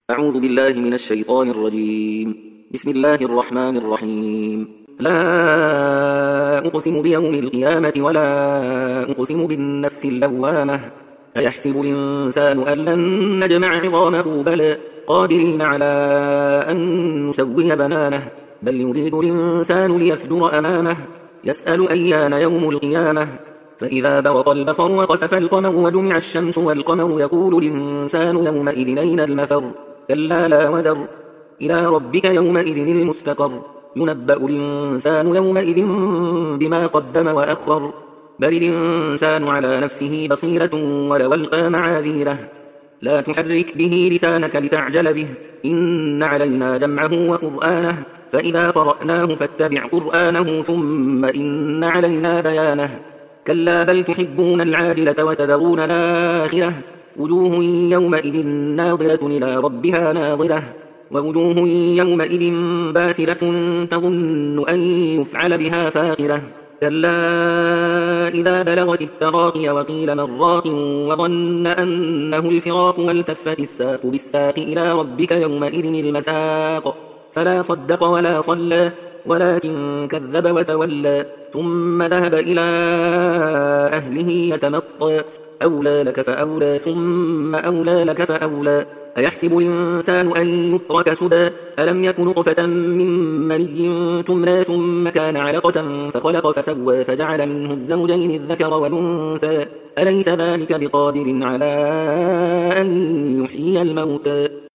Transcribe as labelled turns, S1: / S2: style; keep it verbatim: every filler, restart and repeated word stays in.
S1: أعوذ بالله من الشيطان الرجيم. بسم الله الرحمن الرحيم. لا أقسم بيوم القيامة ولا أقسم بالنفس اللوامة. أيحسب الإنسان أن لن نجمع عظامه بلى قادرين على أن نسوي بنانه بل يريد الإنسان ليفجر أمامه يسأل أيان يوم القيامة فإذا برق البصر وخسف القمر وجمع الشمس والقمر يقول الإنسان يومئذ أين المفر كلا لا وزر إلى ربك يومئذ المستقر ينبأ الإنسان يومئذ بما قدم وأخر بل الإنسان على نفسه بصيرة ولو ألقى معاذيره لا تحرك به لسانك لتعجل به إن علينا جمعه وقرآنه فإذا قرأناه فاتبع قرآنه ثم إن علينا بيانه كلا بل تحبون العاجلة وتذرون الآخرة وجوه يومئذ ناظرة إلى ربها ناظرة ووجوه يومئذ باسرة تظن أن يفعل بها فاقرة كلا إذا بلغت التراقي وقيل من راق وظن أنه الفراق والتفت الساق بالساق إلى ربك يومئذ المساق فلا صدق ولا صلى ولكن كذب وتولى ثم ذهب إلى أهله يتمطى أولى لك فأولى ثم أولى لك فأولى أيحسب الإنسان أن يترك سدى ألم يكن نطفة من مني تمنى ثم كان علقة فخلق فسوى فجعل منه الزوجين الذكر والأنثى أليس ذلك بقادر على أن يحيي الموتى